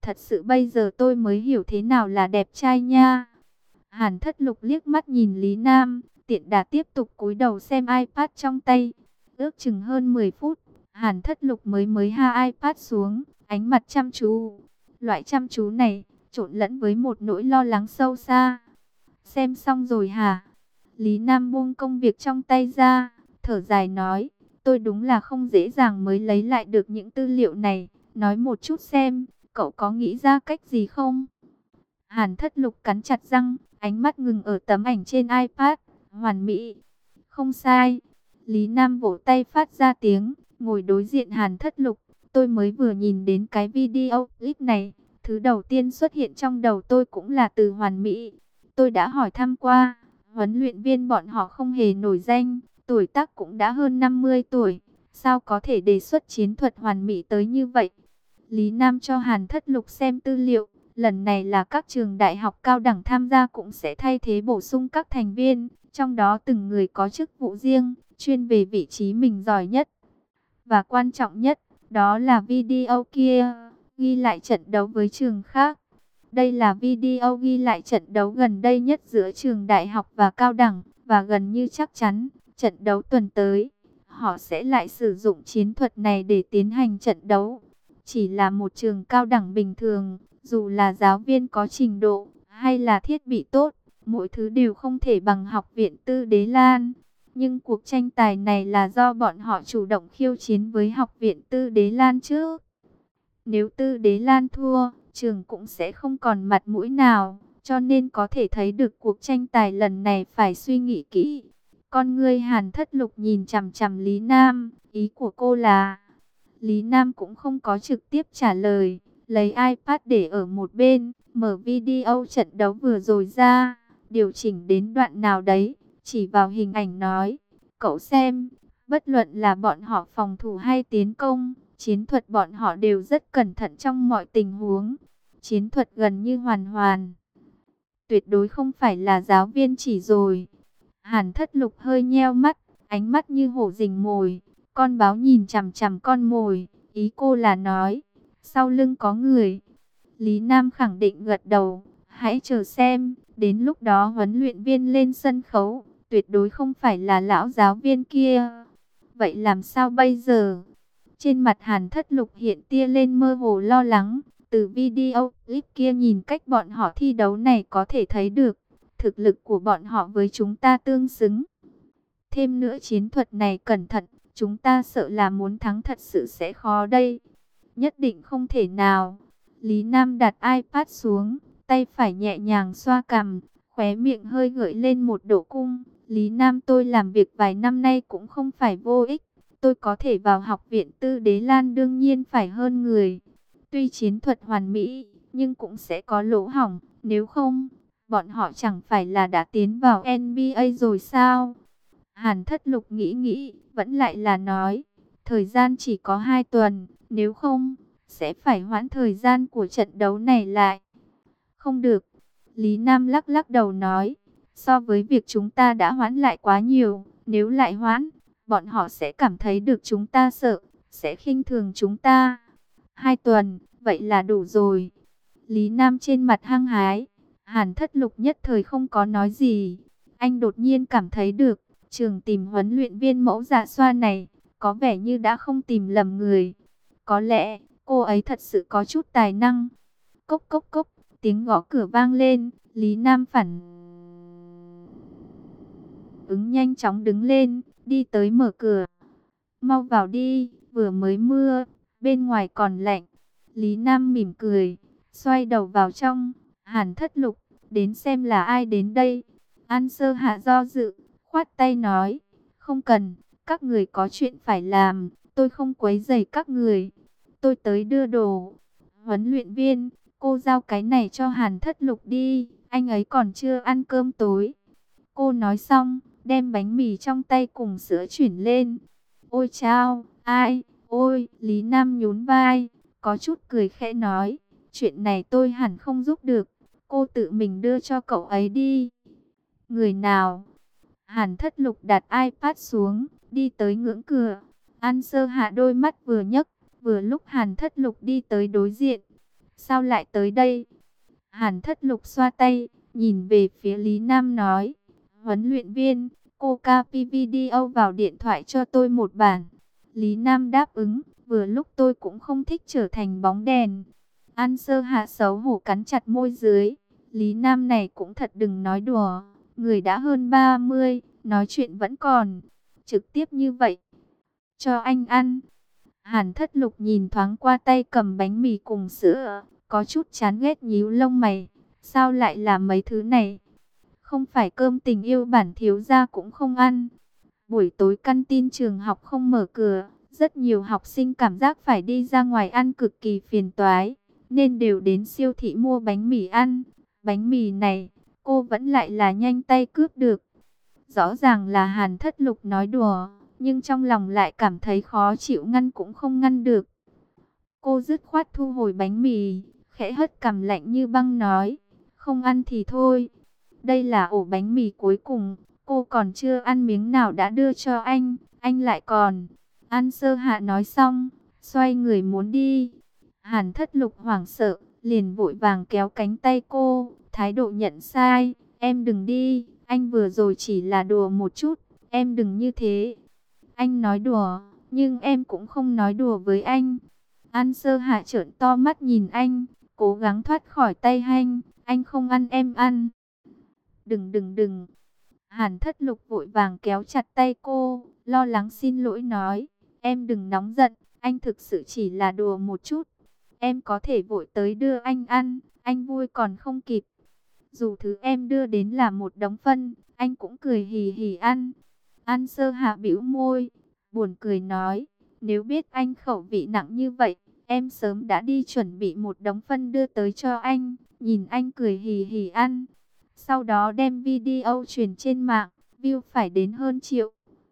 Thật sự bây giờ tôi mới hiểu thế nào là đẹp trai nha. Hàn Thất Lục liếc mắt nhìn Lý Nam, tiện đà tiếp tục cúi đầu xem iPad trong tay. Ước chừng hơn 10 phút, Hàn Thất Lục mới ha iPad xuống, ánh mặt chăm chú. Loại chăm chú này trộn lẫn với một nỗi lo lắng sâu xa. Xem xong rồi hả? Lý Nam buông công việc trong tay ra, thở dài nói, tôi đúng là không dễ dàng mới lấy lại được những tư liệu này. Nói một chút xem, cậu có nghĩ ra cách gì không? Hàn Thất Lục cắn chặt răng, ánh mắt ngừng ở tấm ảnh trên iPad, hoàn mỹ. Không sai. Lý Nam vỗ tay phát ra tiếng, ngồi đối diện Hàn Thất Lục. Tôi mới vừa nhìn đến cái video clip này, thứ đầu tiên xuất hiện trong đầu tôi cũng là từ hoàn mỹ. Tôi đã hỏi thăm qua, huấn luyện viên bọn họ không hề nổi danh, tuổi tác cũng đã hơn 50 tuổi. Sao có thể đề xuất chiến thuật hoàn mỹ tới như vậy? Lý Nam cho Hàn Thất Lục xem tư liệu. Lần này là các trường đại học cao đẳng tham gia cũng sẽ thay thế bổ sung các thành viên, trong đó từng người có chức vụ riêng, chuyên về vị trí mình giỏi nhất. Và quan trọng nhất, đó là video kia, ghi lại trận đấu với trường khác. Đây là video ghi lại trận đấu gần đây nhất giữa trường đại học và cao đẳng, và gần như chắc chắn, trận đấu tuần tới, họ sẽ lại sử dụng chiến thuật này để tiến hành trận đấu. Chỉ là một trường cao đẳng bình thường, dù là giáo viên có trình độ hay là thiết bị tốt, mỗi thứ đều không thể bằng học viện Tư Đế Lan. Nhưng cuộc tranh tài này là do bọn họ chủ động khiêu chiến với học viện Tư Đế Lan trước. Nếu Tư Đế Lan thua, trường cũng sẽ không còn mặt mũi nào. Cho nên có thể thấy được cuộc tranh tài lần này phải suy nghĩ kỹ. Con ngươi Hàn Thất Lục nhìn chằm chằm Lý Nam, ý của cô là... Lý Nam cũng không có trực tiếp trả lời, lấy iPad để ở một bên, mở video trận đấu vừa rồi ra, điều chỉnh đến đoạn nào đấy, chỉ vào hình ảnh nói, cậu xem, bất luận là bọn họ phòng thủ hay tiến công, chiến thuật bọn họ đều rất cẩn thận trong mọi tình huống, chiến thuật gần như hoàn hoàn. Tuyệt đối không phải là giáo viên chỉ rồi. Hàn Thất Lục hơi nheo mắt, ánh mắt như hổ rình mồi. Con báo nhìn chằm chằm con mồi, ý cô là nói, sau lưng có người. Lý Nam khẳng định gật đầu, hãy chờ xem, đến lúc đó huấn luyện viên lên sân khấu, tuyệt đối không phải là lão giáo viên kia. Vậy làm sao bây giờ? Trên mặt Hàn Thất Lục hiện tia lên mơ hồ lo lắng, từ video clip kia nhìn cách bọn họ thi đấu này có thể thấy được, thực lực của bọn họ với chúng ta tương xứng. Thêm nữa chiến thuật này cẩn thận, chúng ta sợ là muốn thắng thật sự sẽ khó đây. Nhất định không thể nào. Lý Nam đặt iPad xuống, tay phải nhẹ nhàng xoa cằm, khóe miệng hơi gợi lên một độ cung. Lý Nam, tôi làm việc vài năm nay cũng không phải vô ích. Tôi có thể vào học viện Tư Đế Lan đương nhiên phải hơn người. Tuy chiến thuật hoàn mỹ, nhưng cũng sẽ có lỗ hổng. Nếu không, bọn họ chẳng phải là đã tiến vào NBA rồi sao? Hàn Thất Lục nghĩ, vẫn lại là nói, thời gian chỉ có 2 tuần, nếu không, sẽ phải hoãn thời gian của trận đấu này lại. Không được, Lý Nam lắc lắc đầu nói, so với việc chúng ta đã hoãn lại quá nhiều, nếu lại hoãn, bọn họ sẽ cảm thấy được chúng ta sợ, sẽ khinh thường chúng ta. 2 tuần, vậy là đủ rồi. Lý Nam trên mặt hăng hái, Hàn Thất Lục nhất thời không có nói gì, anh đột nhiên cảm thấy được. Trường tìm huấn luyện viên mẫu dạ xoa này, có vẻ như đã không tìm lầm người. Có lẽ, cô ấy thật sự có chút tài năng. Cốc cốc cốc, tiếng gõ cửa vang lên, Lý Nam phản ứng nhanh chóng đứng lên, đi tới mở cửa. Mau vào đi, vừa mới mưa, bên ngoài còn lạnh. Lý Nam mỉm cười, xoay đầu vào trong. Hàn Thất Lục, đến xem là ai đến đây. An Sơ Hạ do dự, khoát tay nói, không cần, các người có chuyện phải làm, tôi không quấy rầy các người. Tôi tới đưa đồ. Huấn luyện viên, cô giao cái này cho Hàn Thất Lục đi, anh ấy còn chưa ăn cơm tối. Cô nói xong, đem bánh mì trong tay cùng sữa chuyển lên. Ôi chao, ai, ôi, Lý Nam nhún vai, có chút cười khẽ nói, chuyện này tôi hẳn không giúp được, cô tự mình đưa cho cậu ấy đi. Người nào? Hàn Thất Lục đặt iPad xuống, đi tới ngưỡng cửa. An Sơ Hạ đôi mắt vừa nhấc, vừa lúc Hàn Thất Lục đi tới đối diện. sao lại tới đây? Hàn Thất Lục xoa tay, nhìn về phía Lý Nam nói, huấn luyện viên, cô copy video vào điện thoại cho tôi một bản. Lý Nam đáp ứng, vừa lúc tôi cũng không thích trở thành bóng đèn. An Sơ Hạ xấu hổ cắn chặt môi dưới. Lý Nam này cũng thật đừng nói đùa, người đã hơn 30, nói chuyện vẫn còn trực tiếp như vậy. Cho anh ăn. Hàn Thất Lục nhìn thoáng qua tay cầm bánh mì cùng sữa, có chút chán ghét nhíu lông mày. Sao lại là mấy thứ này? Không phải cơm tình yêu bản thiếu gia cũng không ăn. Buổi tối căn tin trường học không mở cửa, rất nhiều học sinh cảm giác phải đi ra ngoài ăn cực kỳ phiền toái, nên đều đến siêu thị mua bánh mì ăn. Bánh mì này, cô vẫn lại là nhanh tay cướp được. Rõ ràng là Hàn Thất Lục nói đùa, nhưng trong lòng lại cảm thấy khó chịu, ngăn cũng không ngăn được. Cô dứt khoát thu hồi bánh mì, khẽ hất cằm lạnh như băng nói, không ăn thì thôi. Đây là ổ bánh mì cuối cùng, cô còn chưa ăn miếng nào đã đưa cho anh lại còn. An Sơ Hạ nói xong, xoay người muốn đi. Hàn Thất Lục hoảng sợ, liền vội vàng kéo cánh tay cô, thái độ nhận sai, em đừng đi, anh vừa rồi chỉ là đùa một chút, em đừng như thế. Anh nói đùa, nhưng em cũng không nói đùa với anh. An Sơ Hạ trợn to mắt nhìn anh, cố gắng thoát khỏi tay anh không ăn em ăn. Đừng. Hàn Thất Lục vội vàng kéo chặt tay cô, lo lắng xin lỗi nói, em đừng nóng giận, anh thực sự chỉ là đùa một chút. Em có thể vội tới đưa anh ăn, anh vui còn không kịp. Dù thứ em đưa đến là một đống phân, anh cũng cười hì hì ăn. An Sơ Hạ bĩu môi, buồn cười nói, nếu biết anh khẩu vị nặng như vậy, em sớm đã đi chuẩn bị một đống phân đưa tới cho anh, nhìn anh cười hì hì ăn. Sau đó đem video truyền trên mạng, view phải đến hơn triệu.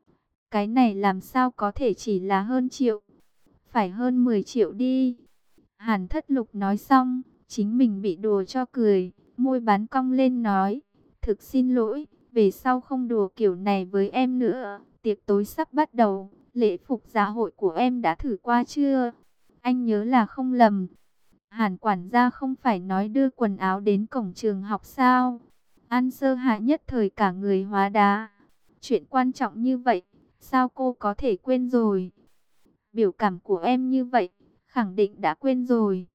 Cái này làm sao có thể chỉ là hơn triệu, phải hơn 10 triệu đi. Hàn Thất Lục nói xong, chính mình bị đùa cho cười, môi bán cong lên nói, thực xin lỗi, về sau không đùa kiểu này với em nữa. Tiệc tối sắp bắt đầu, lễ phục dạ hội của em đã thử qua chưa? Anh nhớ là không lầm, Hàn quản gia không phải nói đưa quần áo đến cổng trường học sao? An Sơ Hạ nhất thời cả người hóa đá. Chuyện quan trọng như vậy, sao cô có thể quên rồi? Biểu cảm của em như vậy, khẳng định đã quên rồi.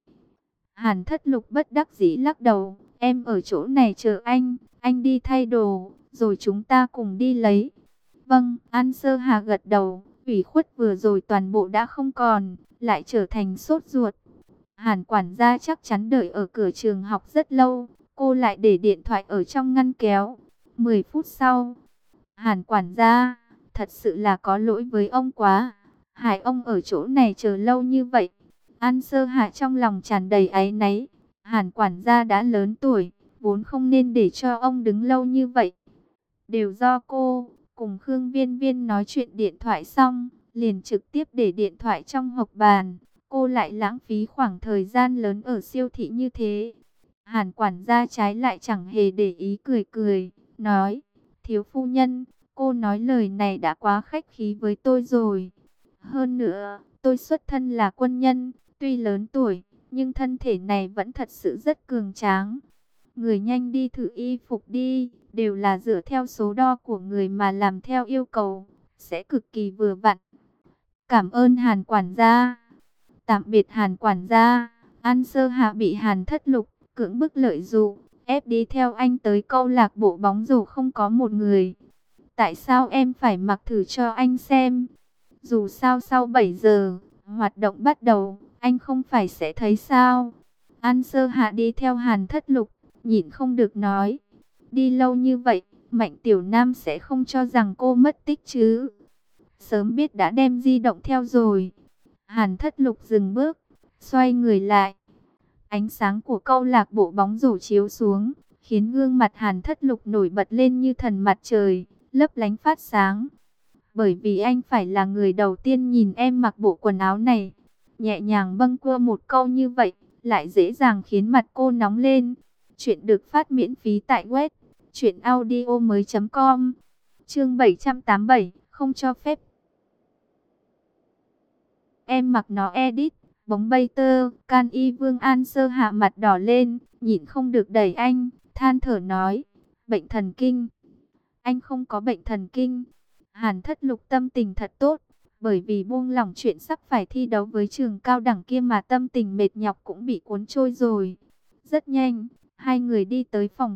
Hàn Thất Lục bất đắc dĩ lắc đầu, em ở chỗ này chờ anh đi thay đồ, rồi chúng ta cùng đi lấy. Vâng, An Sơ Hà gật đầu, ủy khuất vừa rồi toàn bộ đã không còn, lại trở thành sốt ruột. Hàn quản gia chắc chắn đợi ở cửa trường học rất lâu, cô lại để điện thoại ở trong ngăn kéo. 10 phút sau, Hàn quản gia, thật sự là có lỗi với ông quá, hại ông ở chỗ này chờ lâu như vậy. An Sơ Hạ trong lòng tràn đầy áy náy, Hàn quản gia đã lớn tuổi, vốn không nên để cho ông đứng lâu như vậy. Đều do cô, cùng Khương Viên Viên nói chuyện điện thoại xong, liền trực tiếp để điện thoại trong hộc bàn. Cô lại lãng phí khoảng thời gian lớn ở siêu thị như thế. Hàn quản gia trái lại chẳng hề để ý, cười cười, nói, thiếu phu nhân, cô nói lời này đã quá khách khí với tôi rồi. Hơn nữa, tôi xuất thân là quân nhân, tuy lớn tuổi, nhưng thân thể này vẫn thật sự rất cường tráng. Người nhanh đi thử y phục đi, đều là dựa theo số đo của người mà làm theo yêu cầu, sẽ cực kỳ vừa vặn. Cảm ơn Hàn quản gia. Tạm biệt Hàn quản gia. An Sơ Hạ bị Hàn Thất Lục cưỡng bức lợi dụng, ép đi theo anh tới câu lạc bộ bóng rổ không có một người. Tại sao em phải mặc thử cho anh xem? Dù sao sau 7 giờ, hoạt động bắt đầu, anh không phải sẽ thấy sao? An Sơ Hạ đi theo Hàn Thất Lục, nhịn không được nói. Đi lâu như vậy, Mạnh Tiểu Nam sẽ không cho rằng cô mất tích chứ? Sớm biết đã đem di động theo rồi. Hàn Thất Lục dừng bước, xoay người lại. Ánh sáng của câu lạc bộ bóng rổ chiếu xuống, khiến gương mặt Hàn Thất Lục nổi bật lên như thần mặt trời, lấp lánh phát sáng. Bởi vì anh phải là người đầu tiên nhìn em mặc bộ quần áo này. Nhẹ nhàng bâng quơ một câu như vậy, lại dễ dàng khiến mặt cô nóng lên. Chuyện được phát miễn phí tại web truyệnaudiomoi.com. Chương 787, không cho phép. Em mặc nó edit, bóng bay tơ, can y Vương An Sơ hạ mặt đỏ lên, nhịn không được đẩy anh, than thở nói, bệnh thần kinh. Anh không có bệnh thần kinh. Hàn Thất Lục tâm tình thật tốt, bởi vì buông lỏng chuyện sắp phải thi đấu với trường cao đẳng kia mà tâm tình mệt nhọc cũng bị cuốn trôi rồi. Rất nhanh, hai người đi tới phòng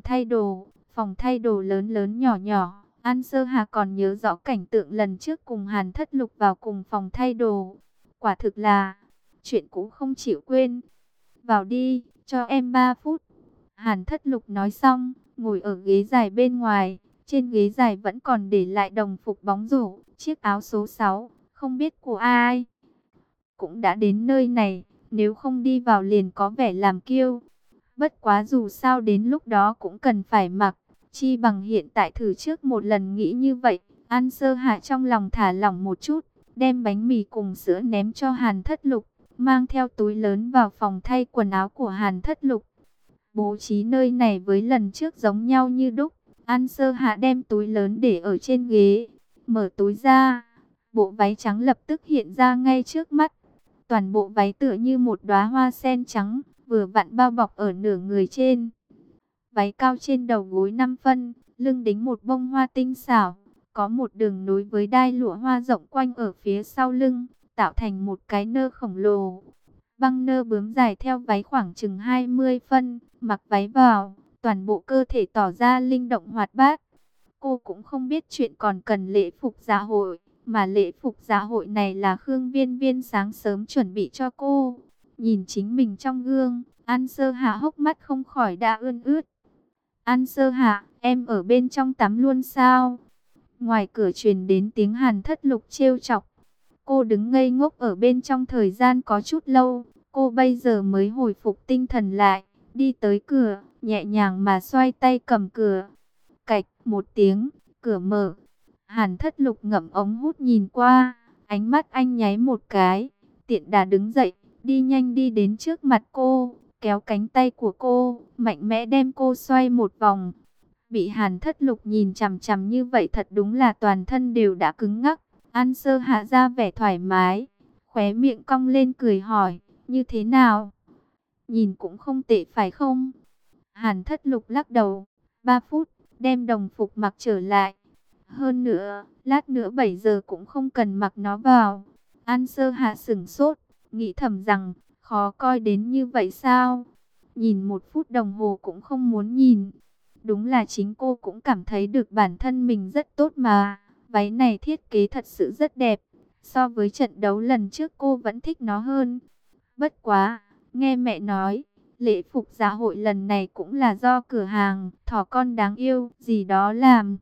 thay đồ lớn lớn nhỏ nhỏ. An Sơ Hà còn nhớ rõ cảnh tượng lần trước cùng Hàn Thất Lục vào cùng phòng thay đồ. Quả thực là chuyện cũ không chịu quên. Vào đi, cho em 3 phút. Hàn Thất Lục nói xong, ngồi ở ghế dài bên ngoài. Trên ghế dài vẫn còn để lại đồng phục bóng rổ, chiếc áo số 6, không biết của ai. Cũng đã đến nơi này, nếu không đi vào liền có vẻ làm kiêu. Bất quá dù sao đến lúc đó cũng cần phải mặc, chi bằng hiện tại thử trước một lần, nghĩ như vậy. An Sơ Hạ trong lòng thả lỏng một chút, đem bánh mì cùng sữa ném cho Hàn Thất Lục, mang theo túi lớn vào phòng thay quần áo của Hàn Thất Lục. Bố trí nơi này với lần trước giống nhau như đúc. An Sơ Hạ đem túi lớn để ở trên ghế, mở túi ra, bộ váy trắng lập tức hiện ra ngay trước mắt. Toàn bộ váy tựa như một đóa hoa sen trắng, vừa vặn bao bọc ở nửa người trên. Váy cao trên đầu gối 5 phân, lưng đính một bông hoa tinh xảo, có một đường nối với đai lụa hoa rộng quanh ở phía sau lưng, tạo thành một cái nơ khổng lồ. Băng nơ bướm dài theo váy khoảng chừng 20 phân, mặc váy vào, toàn bộ cơ thể tỏ ra linh động hoạt bát. Cô cũng không biết chuyện còn cần lễ phục dạ hội, mà lễ phục dạ hội này là Khương Viên Viên sáng sớm chuẩn bị cho cô. Nhìn chính mình trong gương, An Sơ Hạ hốc mắt không khỏi đã ươn ướt. An Sơ Hạ, em ở bên trong tắm luôn sao? Ngoài cửa truyền đến tiếng Hàn Thất Lục trêu chọc. Cô đứng ngây ngốc ở bên trong thời gian có chút lâu, cô bây giờ mới hồi phục tinh thần lại, đi tới cửa, nhẹ nhàng mà xoay tay cầm cửa. Cạch một tiếng, cửa mở. Hàn Thất Lục ngậm ống hút nhìn qua, ánh mắt anh nháy một cái, tiện đà đứng dậy, đi nhanh đi đến trước mặt cô, kéo cánh tay của cô, mạnh mẽ đem cô xoay một vòng. Bị Hàn Thất Lục nhìn chằm chằm như vậy thật đúng là toàn thân đều đã cứng ngắc. An Sơ Hạ ra vẻ thoải mái, khóe miệng cong lên cười hỏi, như thế nào? Nhìn cũng không tệ phải không? Hàn Thất Lục lắc đầu, 3 phút, đem đồng phục mặc trở lại. Hơn nữa, lát nữa 7 giờ cũng không cần mặc nó vào. An Sơ Hạ sửng sốt, nghĩ thầm rằng, khó coi đến như vậy sao? Nhìn 1 phút đồng hồ cũng không muốn nhìn. Đúng là chính cô cũng cảm thấy được bản thân mình rất tốt mà. Váy này thiết kế thật sự rất đẹp. So với trận đấu lần trước cô vẫn thích nó hơn. Bất quá, nghe mẹ nói, lễ phục dạ hội lần này cũng là do cửa hàng Thỏ Con Đáng Yêu gì đó làm.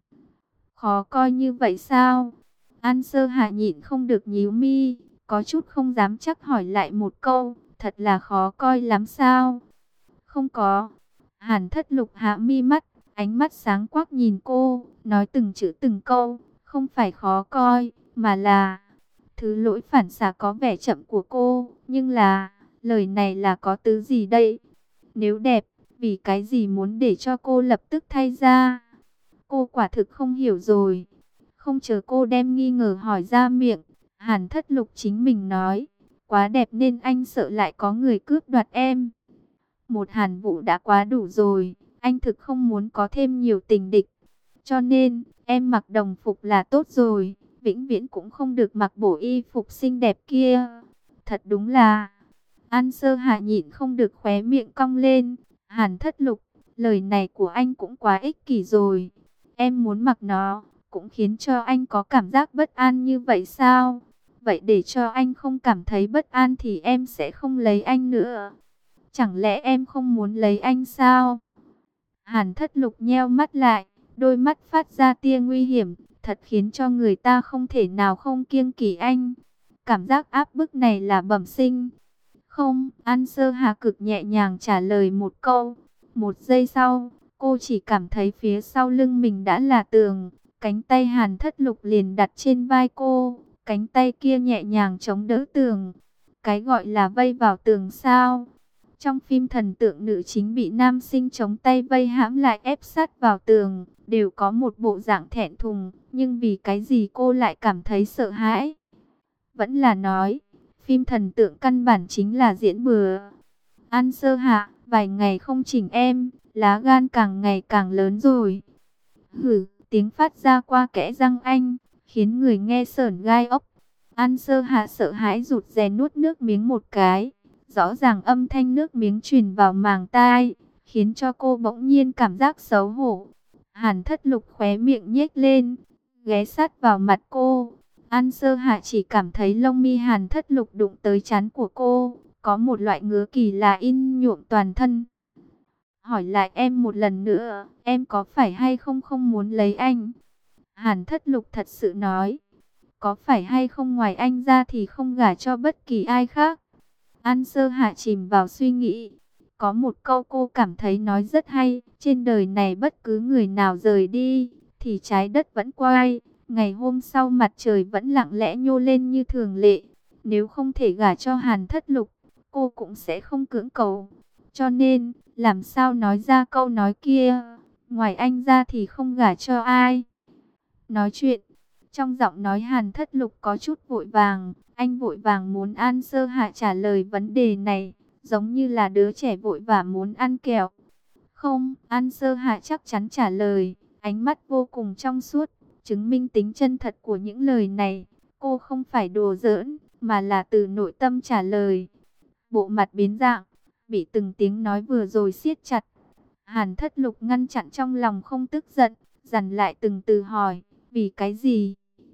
Khó coi như vậy sao? An Sơ Hạ nhịn không được nhíu mi, có chút không dám chắc hỏi lại một câu, thật là khó coi lắm sao? Không có. Hàn Thất Lục hạ mi mắt, ánh mắt sáng quắc nhìn cô, nói từng chữ từng câu, không phải khó coi, mà là thứ lỗi phản xạ có vẻ chậm của cô, nhưng là lời này là có tứ gì đây? Nếu đẹp, vì cái gì muốn để cho cô lập tức thay ra? Cô quả thực không hiểu rồi. Không chờ cô đem nghi ngờ hỏi ra miệng, Hàn Thất Lục chính mình nói, quá đẹp nên anh sợ lại có người cướp đoạt em. Một Hàn Vũ đã quá đủ rồi, anh thực không muốn có thêm nhiều tình địch. Cho nên, em mặc đồng phục là tốt rồi, vĩnh viễn cũng không được mặc bộ y phục xinh đẹp kia. Thật đúng là, An Sơ Hạ nhịn không được khóe miệng cong lên. Hàn Thất Lục, lời này của anh cũng quá ích kỷ rồi. Em muốn mặc nó, cũng khiến cho anh có cảm giác bất an như vậy sao? Vậy để cho anh không cảm thấy bất an thì em sẽ không lấy anh nữa. Chẳng lẽ em không muốn lấy anh sao? Hàn Thất Lục nheo mắt lại, đôi mắt phát ra tia nguy hiểm, thật khiến cho người ta không thể nào không kiêng kỵ anh. Cảm giác áp bức này là bẩm sinh. Không, An Sơ Hà cực nhẹ nhàng trả lời một câu. Một giây sau, cô chỉ cảm thấy phía sau lưng mình đã là tường. Cánh tay Hàn Thất Lục liền đặt trên vai cô, cánh tay kia nhẹ nhàng chống đỡ tường. Cái gọi là vây vào tường sao? Trong phim thần tượng nữ chính bị nam sinh chống tay vây hãm lại ép sát vào tường, đều có một bộ dạng thẹn thùng, nhưng vì cái gì cô lại cảm thấy sợ hãi? Vẫn là nói, phim thần tượng căn bản chính là diễn bừa. An Sơ Hạ, vài ngày không chỉnh em, lá gan càng ngày càng lớn rồi. Hử, tiếng phát ra qua kẽ răng anh, khiến người nghe sởn gai ốc. An Sơ Hạ sợ hãi rụt rè nuốt nước miếng một cái. Rõ ràng âm thanh nước miếng truyền vào màng tai, khiến cho cô bỗng nhiên cảm giác xấu hổ. Hàn Thất Lục khóe miệng nhếch lên, ghé sát vào mặt cô. An Sơ Hạ chỉ cảm thấy lông mi Hàn Thất Lục đụng tới trán của cô, có một loại ngứa kỳ lạ in nhuộm toàn thân. Hỏi lại em một lần nữa, em có phải hay không không muốn lấy anh? Hàn Thất Lục thật sự nói, có phải hay không ngoài anh ra thì không gả cho bất kỳ ai khác? An Sơ Hạ chìm vào suy nghĩ. Có một câu cô cảm thấy nói rất hay, trên đời này bất cứ người nào rời đi, thì trái đất vẫn quay. Ngày hôm sau mặt trời vẫn lặng lẽ nhô lên như thường lệ. Nếu không thể gả cho Hàn Thất Lục, cô cũng sẽ không cưỡng cầu. Cho nên, làm sao nói ra câu nói kia, ngoài anh ra thì không gả cho ai. Nói chuyện, trong giọng nói Hàn Thất Lục có chút vội vàng. Anh vội vàng muốn An Sơ Hạ trả lời vấn đề này, giống như là đứa trẻ vội vã muốn ăn kẹo. Không, An Sơ Hạ chắc chắn trả lời, ánh mắt vô cùng trong suốt, chứng minh tính chân thật của những lời này. Cô không phải đùa giỡn, mà là từ nội tâm trả lời. Bộ mặt biến dạng, bị từng tiếng nói vừa rồi siết chặt. Hàn Thất Lục ngăn chặn trong lòng không tức giận, dằn lại từng từ hỏi, vì cái gì?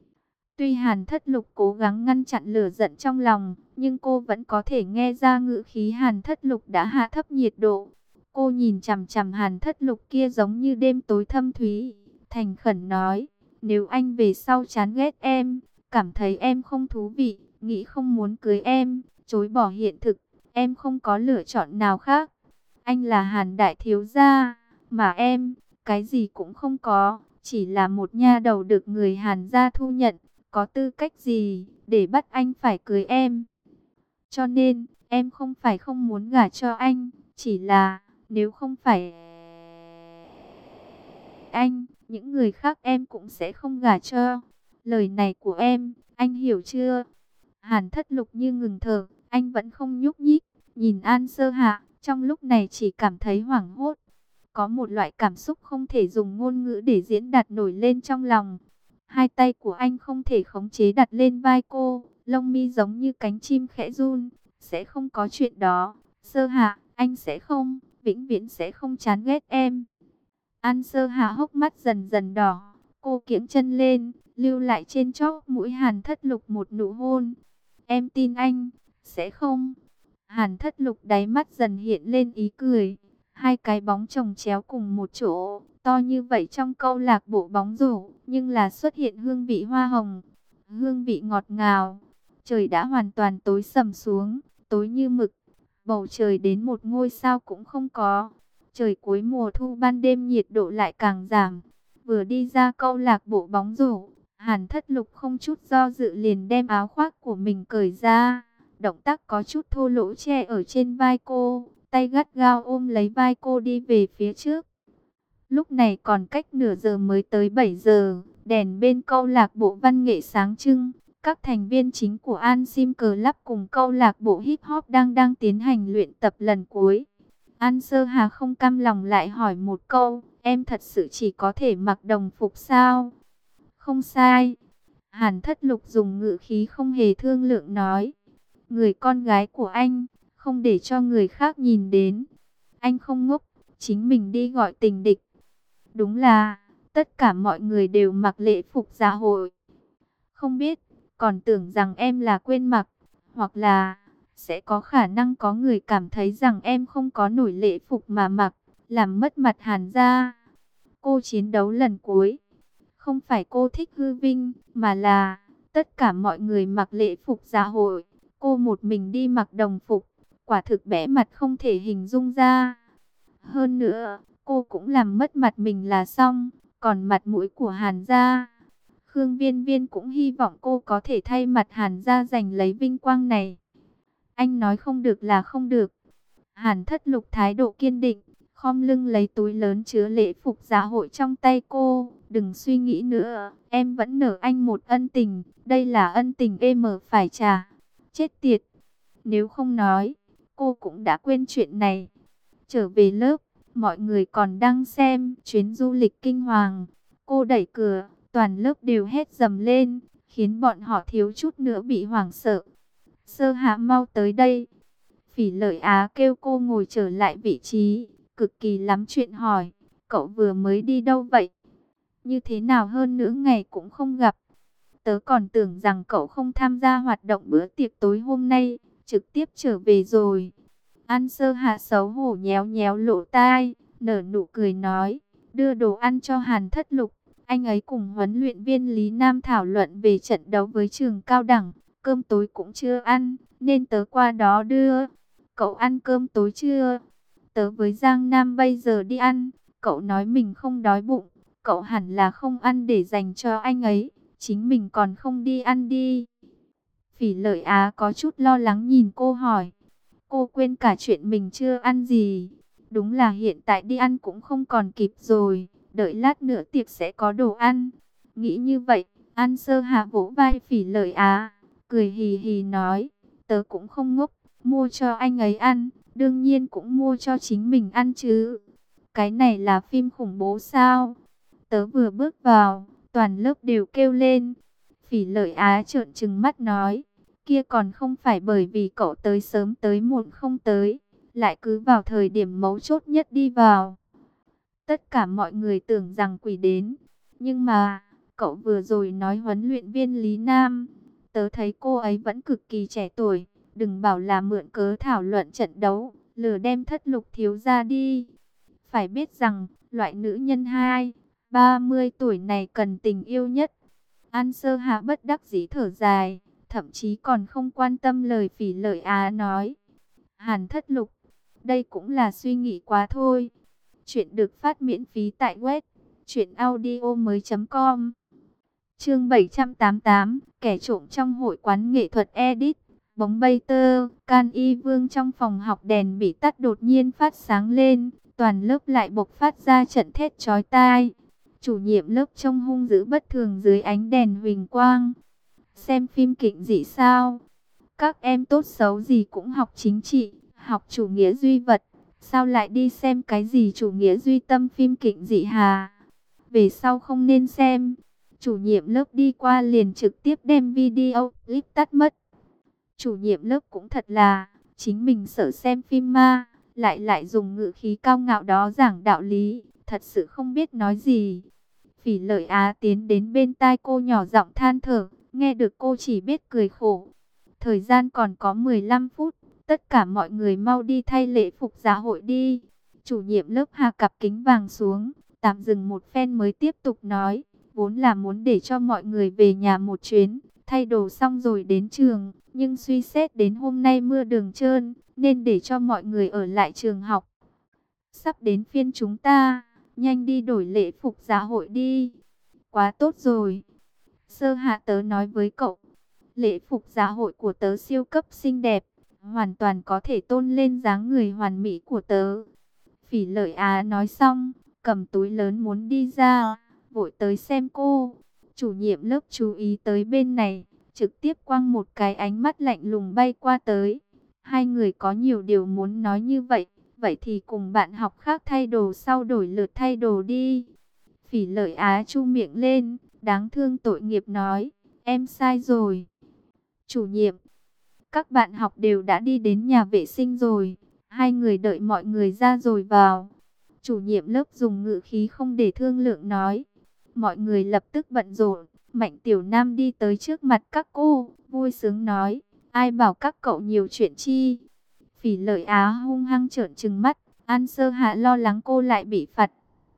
Tuy Hàn Thất Lục cố gắng ngăn chặn lửa giận trong lòng, nhưng cô vẫn có thể nghe ra ngữ khí Hàn Thất Lục đã hạ thấp nhiệt độ. Cô nhìn chằm chằm Hàn Thất Lục kia giống như đêm tối thâm thúy, thành khẩn nói, nếu anh về sau chán ghét em, cảm thấy em không thú vị, nghĩ không muốn cưới em, chối bỏ hiện thực, em không có lựa chọn nào khác. Anh là Hàn đại thiếu gia, mà em, cái gì cũng không có, chỉ là một nha đầu được người Hàn gia thu nhận. Có tư cách gì để bắt anh phải cưới em? Cho nên, em không phải không muốn gả cho anh, chỉ là nếu không phải anh, những người khác em cũng sẽ không gả cho. Lời này của em, anh hiểu chưa? Hàn Thất Lục như ngừng thở, anh vẫn không nhúc nhích, nhìn An Sơ Hạ, trong lúc này chỉ cảm thấy hoảng hốt. Có một loại cảm xúc không thể dùng ngôn ngữ để diễn đạt nổi lên trong lòng. Hai tay của anh không thể khống chế đặt lên vai cô, lông mi giống như cánh chim khẽ run. Sẽ không có chuyện đó, Sơ Hạ, anh sẽ không, vĩnh viễn sẽ không chán ghét em. An Sơ Hạ hốc mắt dần dần đỏ, cô kiễng chân lên, lưu lại trên chóp mũi Hàn Thất Lục một nụ hôn. Em tin anh, sẽ không. Hàn Thất Lục đáy mắt dần hiện lên ý cười, hai cái bóng chồng chéo cùng một chỗ. To như vậy trong câu lạc bộ bóng rổ, nhưng là xuất hiện hương vị hoa hồng, hương vị ngọt ngào. Trời đã hoàn toàn tối sầm xuống, tối như mực, bầu trời đến một ngôi sao cũng không có. Trời cuối mùa thu ban đêm nhiệt độ lại càng giảm. Vừa đi ra câu lạc bộ bóng rổ, Hàn Thất Lục không chút do dự liền đem áo khoác của mình cởi ra. Động tác có chút thô lỗ che ở trên vai cô, tay gắt gao ôm lấy vai cô đi về phía trước. Lúc này còn cách nửa giờ mới tới 7 giờ, đèn bên câu lạc bộ văn nghệ sáng trưng. Các thành viên chính của An Sim Club cùng câu lạc bộ hip hop đang tiến hành luyện tập lần cuối. An Sơ Hà không cam lòng lại hỏi một câu, em thật sự chỉ có thể mặc đồng phục sao? Không sai. Hàn Thất Lục dùng ngữ khí không hề thương lượng nói, người con gái của anh, không để cho người khác nhìn đến. Anh không ngốc, chính mình đi gọi tình địch. Đúng là, tất cả mọi người đều mặc lễ phục dạ hội. Không biết, còn tưởng rằng em là quên mặc, hoặc là sẽ có khả năng có người cảm thấy rằng em không có nổi lễ phục mà mặc, làm mất mặt Hàn gia. Cô chiến đấu lần cuối, không phải cô thích hư vinh, mà là tất cả mọi người mặc lễ phục dạ hội, cô một mình đi mặc đồng phục, quả thực bẽ mặt không thể hình dung ra. Hơn nữa, cô cũng làm mất mặt mình là xong, còn mặt mũi của Hàn gia. Khương Viên Viên cũng hy vọng cô có thể thay mặt Hàn gia giành lấy vinh quang này. Anh nói không được là không được. Hàn Thất Lục thái độ kiên định, khom lưng lấy túi lớn chứa lễ phục dạ hội trong tay cô. Đừng suy nghĩ nữa, em vẫn nợ anh một ân tình, đây là ân tình em phải trả. Chết tiệt, nếu không nói, cô cũng đã quên chuyện này. Trở về lớp, mọi người còn đang xem chuyến du lịch kinh hoàng. Cô đẩy cửa, toàn lớp đều hét dầm lên, khiến bọn họ thiếu chút nữa bị hoảng sợ. Sơ Hạ mau tới đây. Phỉ Lợi Á kêu cô ngồi trở lại vị trí, cực kỳ lắm chuyện hỏi. Cậu vừa mới đi đâu vậy? Như thế nào hơn nửa ngày cũng không gặp. Tớ còn tưởng rằng cậu không tham gia hoạt động bữa tiệc tối hôm nay, trực tiếp trở về rồi. An Sơ Hạ xấu hổ nhéo nhéo lỗ tai, nở nụ cười nói, đưa đồ ăn cho Hàn Thất Lục. Anh ấy cùng huấn luyện viên Lý Nam thảo luận về trận đấu với trường cao đẳng, cơm tối cũng chưa ăn, nên tớ qua đó đưa. Cậu ăn cơm tối chưa? Tớ với Giang Nam bây giờ đi ăn, cậu nói mình không đói bụng, cậu hẳn là không ăn để dành cho anh ấy, chính mình còn không đi ăn đi. Phỉ Lợi Á có chút lo lắng nhìn cô hỏi. Cô quên cả chuyện mình chưa ăn gì. Đúng là hiện tại đi ăn cũng không còn kịp rồi. Đợi lát nữa tiệc sẽ có đồ ăn. Nghĩ như vậy, An Sơ Hạ vỗ vai Phỉ Lợi Á, cười hì hì nói, tớ cũng không ngốc, mua cho anh ấy ăn, đương nhiên cũng mua cho chính mình ăn chứ. Cái này là phim khủng bố sao? Tớ vừa bước vào, toàn lớp đều kêu lên. Phỉ Lợi Á trợn trừng mắt nói, kia còn không phải bởi vì cậu tới sớm tới muộn không tới, lại cứ vào thời điểm mấu chốt nhất đi vào. Tất cả mọi người tưởng rằng quỷ đến, nhưng mà, cậu vừa rồi nói huấn luyện viên Lý Nam, tớ thấy cô ấy vẫn cực kỳ trẻ tuổi, đừng bảo là mượn cớ thảo luận trận đấu, lừa đem Thất Lục thiếu ra đi. Phải biết rằng, loại nữ nhân 30 tuổi này cần tình yêu nhất. An Sơ Hạ bất đắc dĩ thở dài, thậm chí còn không quan tâm lời Phỉ Lợi Á nói. Hàn Thất Lục, đây cũng là suy nghĩ quá thôi. Chuyện được phát miễn phí tại web truyệnaudiomoi.com. Chương 788, kẻ trộm trong hội quán nghệ thuật edit. Bóng bay tơ, Can Y Vương trong phòng học đèn bị tắt đột nhiên phát sáng lên, toàn lớp lại bộc phát ra trận thét chói tai. Chủ nhiệm lớp trông hung dữ bất thường dưới ánh đèn huỳnh quang. Xem phim kịch dị sao? Các em tốt xấu gì cũng học chính trị, học chủ nghĩa duy vật, sao lại đi xem cái gì chủ nghĩa duy tâm phim kịch dị hà? Về sau không nên xem. Chủ nhiệm lớp đi qua liền trực tiếp đem video clip tắt mất. Chủ nhiệm lớp cũng thật là, chính mình sợ xem phim ma, lại dùng ngữ khí cao ngạo đó giảng đạo lý, thật sự không biết nói gì. Phỉ Lợi Á tiến đến bên tai cô nhỏ giọng than thở, nghe được cô chỉ biết cười khổ. Thời gian còn có 15 phút, tất cả mọi người mau đi thay lễ phục dạ hội đi. Chủ nhiệm lớp hạ cặp kính vàng xuống, tạm dừng một phen mới tiếp tục nói, vốn là muốn để cho mọi người về nhà một chuyến, thay đồ xong rồi đến trường, nhưng suy xét đến hôm nay mưa đường trơn, nên để cho mọi người ở lại trường học. Sắp đến phiên chúng ta, nhanh đi đổi lễ phục dạ hội đi. Quá tốt rồi. Sơ Hạ tớ nói với cậu, lễ phục dạ hội của tớ siêu cấp xinh đẹp, hoàn toàn có thể tôn lên dáng người hoàn mỹ của tớ. Phỉ Lợi Á nói xong, cầm túi lớn muốn đi ra, vội tới xem cô. Chủ nhiệm lớp chú ý tới bên này, trực tiếp quăng một cái ánh mắt lạnh lùng bay qua tới. Hai người có nhiều điều muốn nói như vậy, vậy thì cùng bạn học khác thay đồ sau đổi lượt thay đồ đi. Phỉ Lợi Á chu miệng lên, đáng thương tội nghiệp nói, em sai rồi. Chủ nhiệm, các bạn học đều đã đi đến nhà vệ sinh rồi, hai người đợi mọi người ra rồi vào. Chủ nhiệm lớp dùng ngữ khí không để thương lượng nói. Mọi người lập tức bận rộn. Mạnh Tiểu Nam đi tới trước mặt các cô, vui sướng nói, ai bảo các cậu nhiều chuyện chi. Phỉ Lợi Á hung hăng trợn trừng mắt, An Sơ Hạ lo lắng cô lại bị phạt.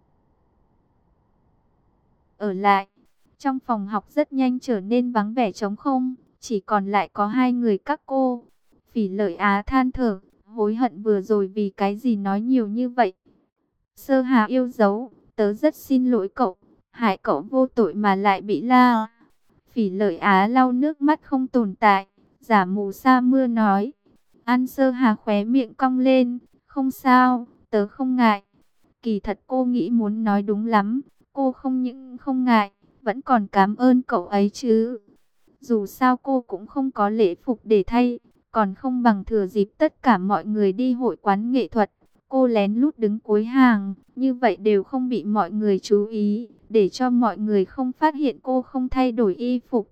Ở lại, trong phòng học rất nhanh trở nên vắng vẻ trống không, chỉ còn lại có hai người các cô. Phỉ Lợi Á than thở, hối hận vừa rồi vì cái gì nói nhiều như vậy. Sơ Hà yêu dấu, tớ rất xin lỗi cậu, hại cậu vô tội mà lại bị la. Phỉ Lợi Á lau nước mắt không tồn tại, giả mù sa mưa nói. An Sơ Hà khóe miệng cong lên, không sao, tớ không ngại. Kỳ thật cô nghĩ muốn nói đúng lắm, cô không những không ngại, vẫn còn cảm ơn cậu ấy chứ. Dù sao cô cũng không có lễ phục để thay, còn không bằng thừa dịp tất cả mọi người đi hội quán nghệ thuật. Cô lén lút đứng cuối hàng, như vậy đều không bị mọi người chú ý, để cho mọi người không phát hiện cô không thay đổi y phục.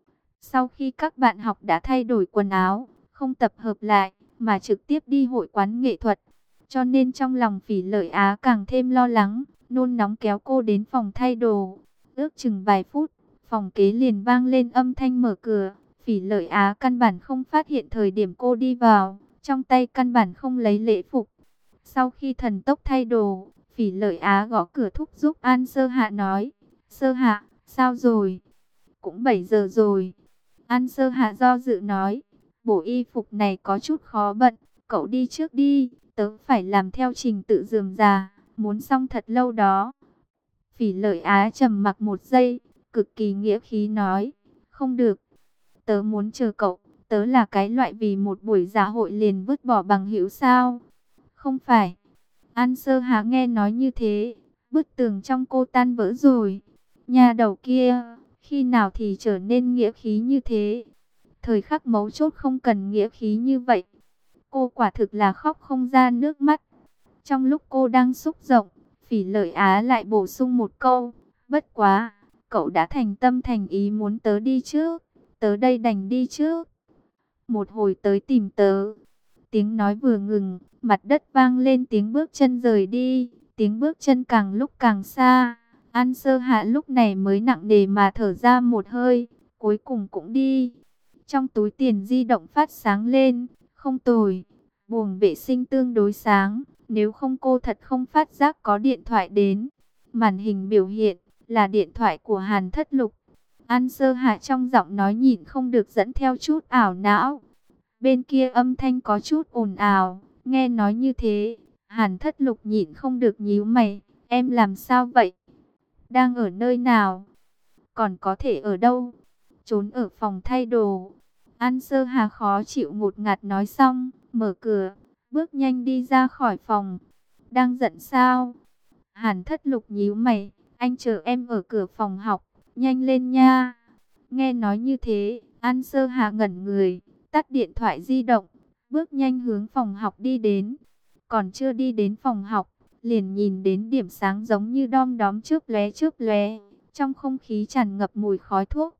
Sau khi các bạn học đã thay đổi quần áo, không tập hợp lại, mà trực tiếp đi hội quán nghệ thuật. Cho nên trong lòng Phỉ Lợi Á càng thêm lo lắng, nôn nóng kéo cô đến phòng thay đồ. Ước chừng vài phút, phòng kế liền vang lên âm thanh mở cửa. Phỉ Lợi Á căn bản không phát hiện thời điểm cô đi vào, trong tay căn bản không lấy lễ phục. Sau khi thần tốc thay đồ, Phỉ Lợi Á gõ cửa thúc giúp An Sơ Hạ nói, Sơ Hạ, sao rồi? Cũng 7 giờ rồi. An Sơ Hạ do dự nói, bộ y phục này có chút khó bận, cậu đi trước đi, tớ phải làm theo trình tự rườm rà, muốn xong thật lâu đó. Phỉ Lợi Á trầm mặc một giây, cực kỳ nghĩa khí nói, không được, tớ muốn chờ cậu, tớ là cái loại vì một buổi dạ hội liền vứt bỏ bằng hữu sao? Không phải. An Sơ Hạ nghe nói như thế, bức tường trong cô tan vỡ rồi. Nhà đầu kia, khi nào thì trở nên nghĩa khí như thế? Thời khắc mấu chốt không cần nghĩa khí như vậy. Cô quả thực là khóc không ra nước mắt. Trong lúc cô đang xúc động, Phỉ Lợi Á lại bổ sung một câu, bất quá, cậu đã thành tâm thành ý muốn tớ đi trước, tớ đây đành đi trước. Một hồi tới tìm tớ. Tiếng nói vừa ngừng, mặt đất vang lên tiếng bước chân rời đi, tiếng bước chân càng lúc càng xa. An Sơ Hạ lúc này mới nặng nề mà thở ra một hơi, cuối cùng cũng đi. Trong túi tiền di động phát sáng lên, không tồi, buồng vệ sinh tương đối sáng, nếu không cô thật không phát giác có điện thoại đến. Màn hình biểu hiện là điện thoại của Hàn Thất Lục. An Sơ Hạ trong giọng nói nhịn không được dẫn theo chút ảo não. Bên kia âm thanh có chút ồn ào, nghe nói như thế, Hàn Thất Lục nhịn không được nhíu mày, em làm sao vậy? Đang ở nơi nào? Còn có thể ở đâu? Trốn ở phòng thay đồ. An Sơ Hà khó chịu ngột ngạt nói xong, mở cửa, bước nhanh đi ra khỏi phòng. Đang giận sao? Hàn Thất Lục nhíu mày, anh chờ em ở cửa phòng học, nhanh lên nha. Nghe nói như thế, An Sơ Hà ngẩn người, tắt điện thoại di động, bước nhanh hướng phòng học đi đến. Còn chưa đi đến phòng học, liền nhìn đến điểm sáng giống như đom đóm chớp lóe, trong không khí tràn ngập mùi khói thuốc.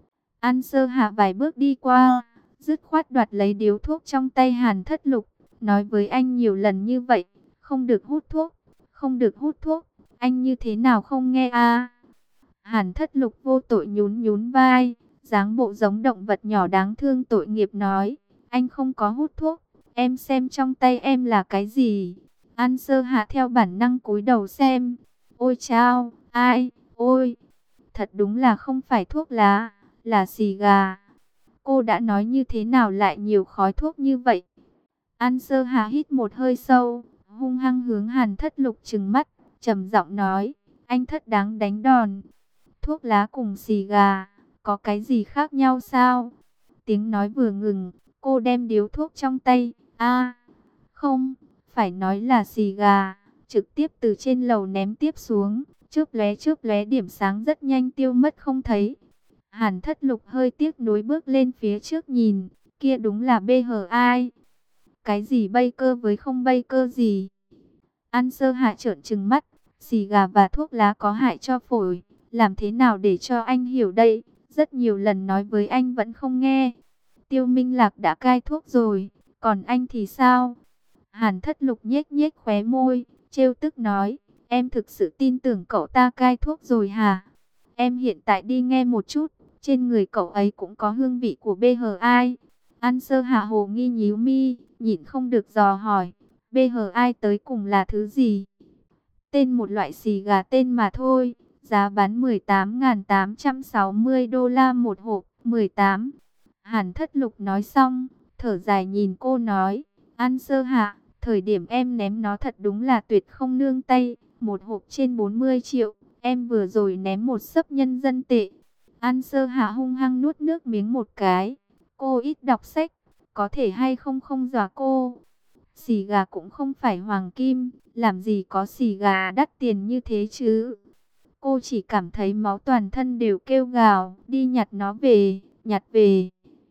An Sơ Hạ vài bước đi qua, dứt khoát đoạt lấy điếu thuốc trong tay Hàn Thất Lục, nói với anh nhiều lần như vậy, không được hút thuốc, không được hút thuốc, anh như thế nào không nghe à? Hàn Thất Lục vô tội nhún nhún vai, dáng bộ giống động vật nhỏ đáng thương tội nghiệp nói, anh không có hút thuốc, em xem trong tay em là cái gì? An Sơ Hạ theo bản năng cúi đầu xem, ôi chao, ai, ôi, thật đúng là không phải thuốc lá, là xì gà. Cô đã nói như thế nào lại nhiều khói thuốc như vậy? An Sơ Hạ hít một hơi sâu, hung hăng hướng Hàn Thất Lục trừng mắt, trầm giọng nói, anh Thất đáng đánh đòn. Thuốc lá cùng xì gà, có cái gì khác nhau sao? Tiếng nói vừa ngừng, cô đem điếu thuốc trong tay, không, phải nói là xì gà, trực tiếp từ trên lầu ném tiếp xuống, chớp lóe điểm sáng rất nhanh tiêu mất không thấy. Hàn Thất Lục hơi tiếc nuối bước lên phía trước nhìn, kia đúng là BHI. Cái gì bay cơ với không bay cơ gì? An Sơ Hạ trợn trừng mắt, xì gà và thuốc lá có hại cho phổi, làm thế nào để cho anh hiểu đây? Rất nhiều lần nói với anh vẫn không nghe. Tiêu Minh Lạc đã cai thuốc rồi, còn anh thì sao? Hàn Thất Lục nhếch nhếch khóe môi, trêu tức nói, em thực sự tin tưởng cậu ta cai thuốc rồi hả? Em hiện tại đi nghe một chút, trên người cậu ấy cũng có hương vị của BHI. An Sơ Hạ hồ nghi nhíu mi, nhịn không được dò hỏi, BHI tới cùng là thứ gì? Tên một loại xì gà tên mà thôi, giá bán 18.860 đô la một hộp, 18. Hàn Thất Lục nói xong, thở dài nhìn cô nói, An Sơ Hạ, thời điểm em ném nó thật đúng là tuyệt không nương tay, một hộp trên 40 triệu, em vừa rồi ném một xấp nhân dân tệ. An Sơ Hạ hung hăng nuốt nước miếng một cái, cô ít đọc sách, có thể hay không không dọa cô. Xì gà cũng không phải hoàng kim, làm gì có xì gà đắt tiền như thế chứ. Cô chỉ cảm thấy máu toàn thân đều kêu gào, đi nhặt nó về, nhặt về.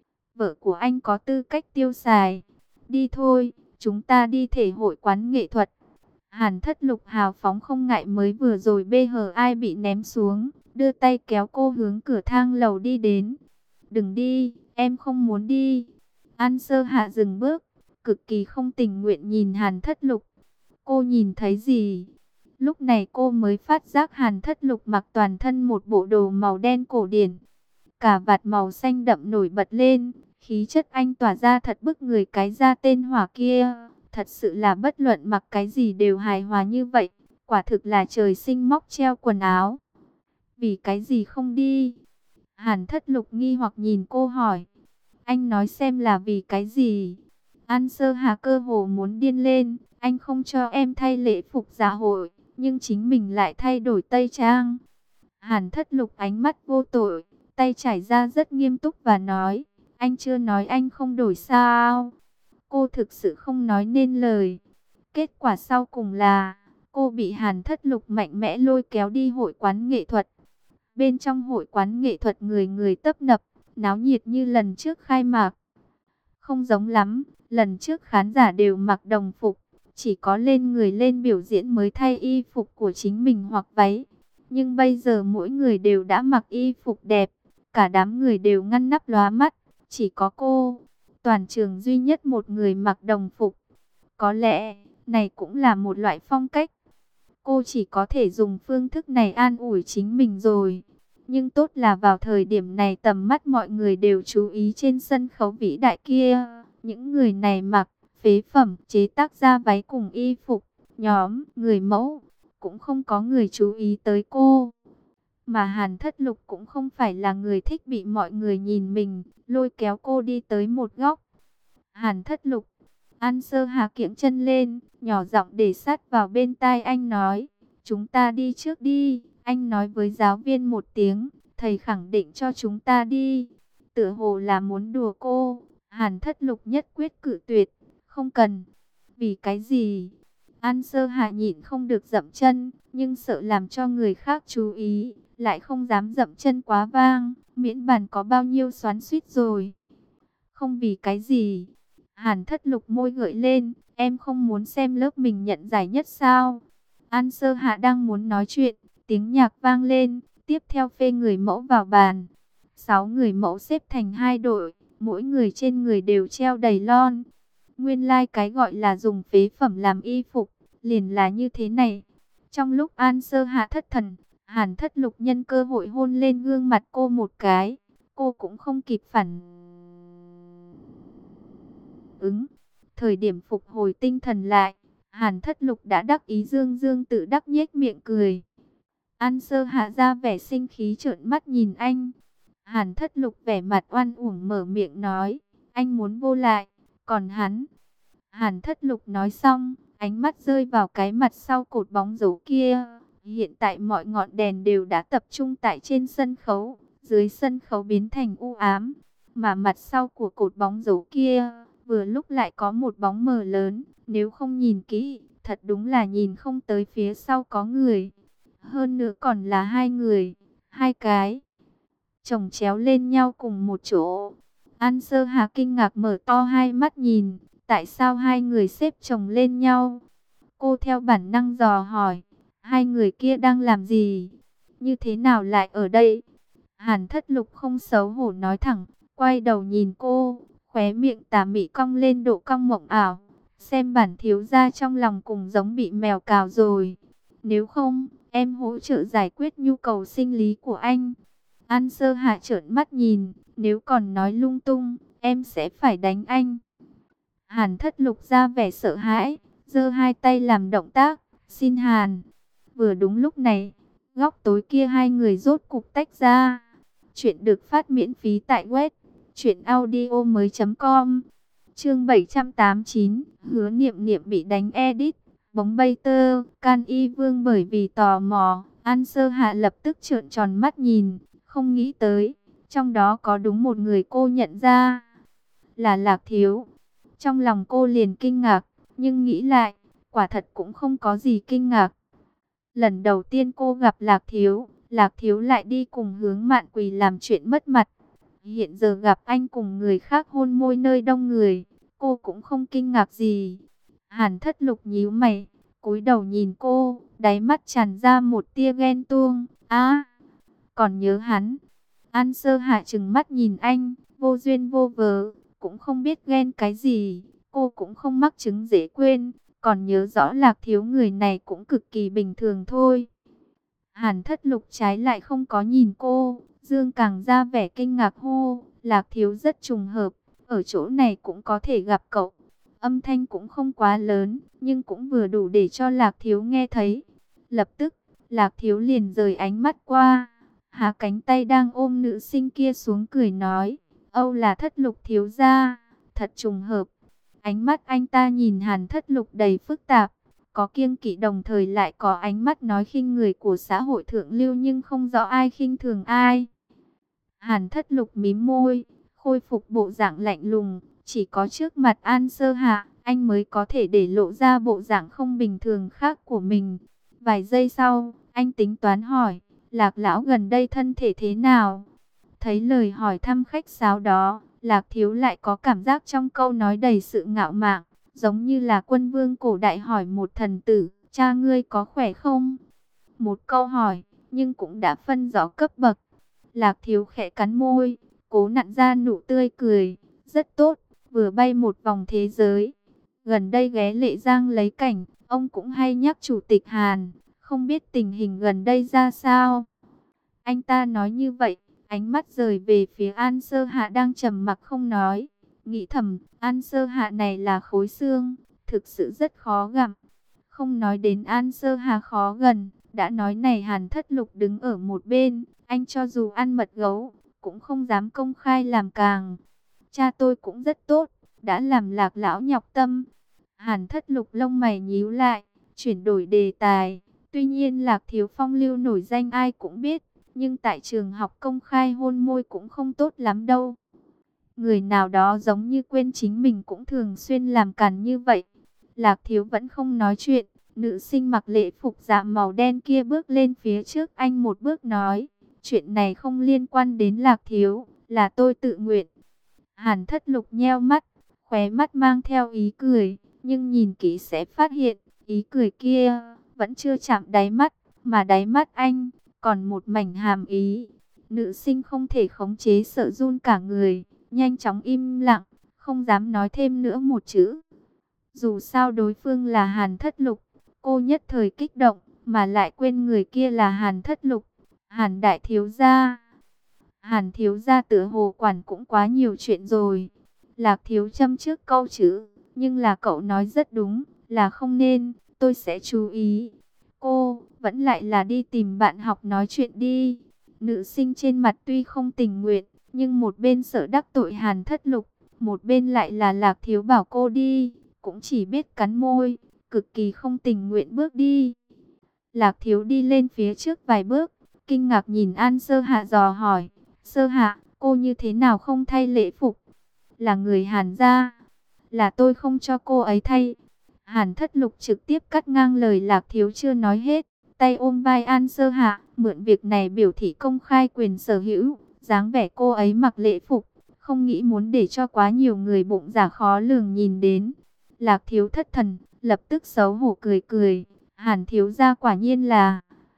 Vợ của anh có tư cách tiêu xài. Đi thôi, chúng ta đi thể hội quán nghệ thuật. Hàn Thất Lục hào phóng không ngại mới vừa rồi bê hờ ai bị ném xuống, đưa tay kéo cô hướng cửa thang lầu đi đến. Đừng đi, em không muốn đi. An Sơ Hạ dừng bước, cực kỳ không tình nguyện nhìn Hàn Thất Lục. Cô nhìn thấy gì? Lúc này cô mới phát giác Hàn Thất Lục mặc toàn thân một bộ đồ màu đen cổ điển, cà vạt màu xanh đậm nổi bật lên, khí chất anh tỏa ra thật bức người, cái da tên hỏa kia. Thật sự là bất luận mặc cái gì đều hài hòa như vậy, quả thực là trời sinh móc treo quần áo. Vì cái gì không đi? Hàn Thất Lục nghi hoặc nhìn cô hỏi. Anh nói xem là vì cái gì? An Sơ Hà cơ hồ muốn điên lên. Anh không cho em thay lễ phục dạ hội, nhưng chính mình lại thay đổi tây trang. Hàn Thất Lục ánh mắt vô tội, tay trải ra rất nghiêm túc và nói. Anh chưa nói anh không đổi sao? Cô thực sự không nói nên lời. Kết quả sau cùng là cô bị Hàn Thất Lục mạnh mẽ lôi kéo đi hội quán nghệ thuật. Bên trong hội quán nghệ thuật người người tấp nập, náo nhiệt như lần trước khai mạc. Không giống lắm, lần trước khán giả đều mặc đồng phục, chỉ có lên người lên biểu diễn mới thay y phục của chính mình hoặc váy. Nhưng bây giờ mỗi người đều đã mặc y phục đẹp, cả đám người đều ngăn nắp lóa mắt, chỉ có cô, toàn trường duy nhất một người mặc đồng phục. Có lẽ, này cũng là một loại phong cách. Cô chỉ có thể dùng phương thức này an ủi chính mình rồi. Nhưng tốt là vào thời điểm này tầm mắt mọi người đều chú ý trên sân khấu vĩ đại kia. Những người này mặc phế phẩm chế tác ra váy cùng y phục, nhóm, người mẫu. Cũng không có người chú ý tới cô. Mà Hàn Thất Lục cũng không phải là người thích bị mọi người nhìn mình, lôi kéo cô đi tới một góc. Hàn Thất Lục, An Sơ Hà kiễng chân lên, nhỏ giọng để sát vào bên tai anh nói, chúng ta đi trước đi. Anh nói với giáo viên một tiếng, thầy khẳng định cho chúng ta đi. Tựa hồ là muốn đùa cô. Hàn Thất Lục nhất quyết cự tuyệt, không cần. Vì cái gì? An Sơ Hà nhịn không được dậm chân, nhưng sợ làm cho người khác chú ý, lại không dám dậm chân quá vang, miễn bàn có bao nhiêu xoắn xuýt rồi. Không vì cái gì? Hàn Thất Lục môi gợi lên, em không muốn xem lớp mình nhận giải nhất sao? An Sơ Hạ đang muốn nói chuyện, tiếng nhạc vang lên, tiếp theo phê người mẫu vào bàn. 6 người mẫu xếp thành 2 đội, mỗi người trên người đều treo đầy lon. Nguyên lai cái gọi là dùng phế phẩm làm y phục, liền là như thế này. Trong lúc An Sơ Hạ thất thần, Hàn Thất Lục nhân cơ hội hôn lên gương mặt cô một cái. Cô cũng không kịp phản ứng. Thời điểm phục hồi tinh thần lại, Hàn Thất Lục đã đắc ý dương dương tự đắc nhếch miệng cười. An Sơ Hạ ra vẻ sinh khí trợn mắt nhìn anh. Hàn Thất Lục vẻ mặt oan uổng mở miệng nói, anh muốn vô lại, còn hắn. Hàn Thất Lục nói xong, ánh mắt rơi vào cái mặt sau cột bóng rổ kia. Hiện tại mọi ngọn đèn đều đã tập trung tại trên sân khấu, dưới sân khấu biến thành u ám, mà mặt sau của cột bóng rổ kia, vừa lúc lại có một bóng mờ lớn, nếu không nhìn kỹ, thật đúng là nhìn không tới phía sau có người. Hơn nữa còn là 2 người, 2 cái chồng chéo lên nhau cùng một chỗ. An Sơ Hà kinh ngạc mở to hai mắt nhìn, tại sao 2 người xếp chồng lên nhau? Cô theo bản năng dò hỏi, 2 người kia đang làm gì? Như thế nào lại ở đây? Hàn Thất Lục không xấu hổ nói thẳng, quay đầu nhìn cô, khóe miệng tà mị cong lên độ cong mộng ảo. Xem bản thiếu gia trong lòng cùng giống bị mèo cào rồi. Nếu không, em hỗ trợ giải quyết nhu cầu sinh lý của anh. An Sơ Hạ trợn mắt nhìn, nếu còn nói lung tung, em sẽ phải đánh anh. Hàn Thất Lục ra vẻ sợ hãi, giơ 2 tay làm động tác, xin Hàn. Vừa đúng lúc này, góc tối kia 2 người rốt cục tách ra. Chuyện được phát miễn phí tại web truyệnaudiomoi.com. Chương 789, Hứa Niệm Niệm bị đánh edit. Bóng bay tơ, Can Y Vương bởi vì tò mò, An Sơ Hạ lập tức trợn tròn mắt nhìn, không nghĩ tới, trong đó có đúng một người cô nhận ra, là Lạc Thiếu. Trong lòng cô liền kinh ngạc, nhưng nghĩ lại, quả thật cũng không có gì kinh ngạc. Lần đầu tiên cô gặp Lạc Thiếu lại đi cùng Hướng Mạn Quỳ làm chuyện mất mặt. Hiện giờ gặp anh cùng người khác hôn môi nơi đông người, cô cũng không kinh ngạc gì. Hàn Thất Lục nhíu mày, cúi đầu nhìn cô, đáy mắt tràn ra một tia ghen tuông. Còn nhớ hắn. An Sơ Hạ trừng mắt nhìn anh, vô duyên vô vớ, cũng không biết ghen cái gì. Cô cũng không mắc chứng dễ quên, còn nhớ rõ Lạc Thiếu người này cũng cực kỳ bình thường thôi. Hàn Thất Lục trái lại không có nhìn cô, Dương càng ra vẻ kinh ngạc hô, Lạc Thiếu rất trùng hợp, ở chỗ này cũng có thể gặp cậu. Âm thanh cũng không quá lớn, nhưng cũng vừa đủ để cho Lạc Thiếu nghe thấy. Lập tức, Lạc Thiếu liền rời ánh mắt qua, hạ cánh tay đang ôm nữ sinh kia xuống cười nói, Âu là Thất Lục thiếu gia, thật trùng hợp. Ánh mắt anh ta nhìn Hàn Thất Lục đầy phức tạp, có kiêng kỵ đồng thời lại có ánh mắt nói khinh người của xã hội thượng lưu nhưng không rõ ai khinh thường ai. Hàn Thất Lục mím môi, khôi phục bộ dạng lạnh lùng, chỉ có trước mặt An Sơ Hạ, anh mới có thể để lộ ra bộ dạng không bình thường khác của mình. Vài giây sau, anh tính toán hỏi, Lạc lão gần đây thân thể thế nào? Thấy lời hỏi thăm khách sáo đó, Lạc Thiếu lại có cảm giác trong câu nói đầy sự ngạo mạn, giống như là quân vương cổ đại hỏi một thần tử, cha ngươi có khỏe không? Một câu hỏi, nhưng cũng đã phân rõ cấp bậc. Lạc Thiếu khẽ cắn môi, cố nặn ra nụ tươi cười, rất tốt, vừa bay một vòng thế giới. Gần đây ghé Lệ Giang lấy cảnh, ông cũng hay nhắc Chủ tịch Hàn, không biết tình hình gần đây ra sao. Anh ta nói như vậy, ánh mắt rời về phía An Sơ Hạ đang trầm mặc không nói. Nghĩ thầm, An Sơ Hạ này là khối xương, thực sự rất khó gặm. Không nói đến An Sơ Hạ khó gần, đã nói này Hàn Thất Lục đứng ở một bên, anh cho dù ăn mật gấu, cũng không dám công khai làm càng. Cha tôi cũng rất tốt, đã làm Lạc lão nhọc tâm. Hàn Thất Lục lông mày nhíu lại, chuyển đổi đề tài. Tuy nhiên Lạc Thiếu phong lưu nổi danh ai cũng biết, nhưng tại trường học công khai hôn môi cũng không tốt lắm đâu. Người nào đó giống như quên chính mình cũng thường xuyên làm càn như vậy. Lạc Thiếu vẫn không nói chuyện. Nữ sinh mặc lễ phục dạ màu đen kia bước lên phía trước anh một bước nói, chuyện này không liên quan đến Lạc Thiếu, là tôi tự nguyện. Hàn Thất Lục nheo mắt, khóe mắt mang theo ý cười, nhưng nhìn kỹ sẽ phát hiện, ý cười kia vẫn chưa chạm đáy mắt, mà đáy mắt anh còn một mảnh hàm ý. Nữ sinh không thể khống chế sợ run cả người, nhanh chóng im lặng, không dám nói thêm nữa một chữ. Dù sao đối phương là Hàn Thất Lục, cô nhất thời kích động, mà lại quên người kia là Hàn Thất Lục, Hàn đại thiếu gia. Hàn thiếu gia tựa hồ quản cũng quá nhiều chuyện rồi. Lạc Thiếu châm trước câu chữ, nhưng là cậu nói rất đúng, là không nên, tôi sẽ chú ý. Cô, vẫn lại là đi tìm bạn học nói chuyện đi. Nữ sinh trên mặt tuy không tình nguyện, nhưng một bên sợ đắc tội Hàn Thất Lục, một bên lại là Lạc Thiếu bảo cô đi, cũng chỉ biết cắn môi, cực kỳ không tình nguyện bước đi. Lạc Thiếu đi lên phía trước vài bước, kinh ngạc nhìn An Sơ Hạ dò hỏi, Sơ Hạ, cô như thế nào không thay lễ phục? Là người Hàn gia, là tôi không cho cô ấy thay. Hàn Thất Lục trực tiếp cắt ngang lời Lạc Thiếu chưa nói hết, tay ôm vai An Sơ Hạ, mượn việc này biểu thị công khai quyền sở hữu, dáng vẻ cô ấy mặc lễ phục, không nghĩ muốn để cho quá nhiều người bụng giả khó lường nhìn đến. Lạc Thiếu thất thần, lập tức xấu hổ cười cười, Hàn thiếu gia quả nhiên là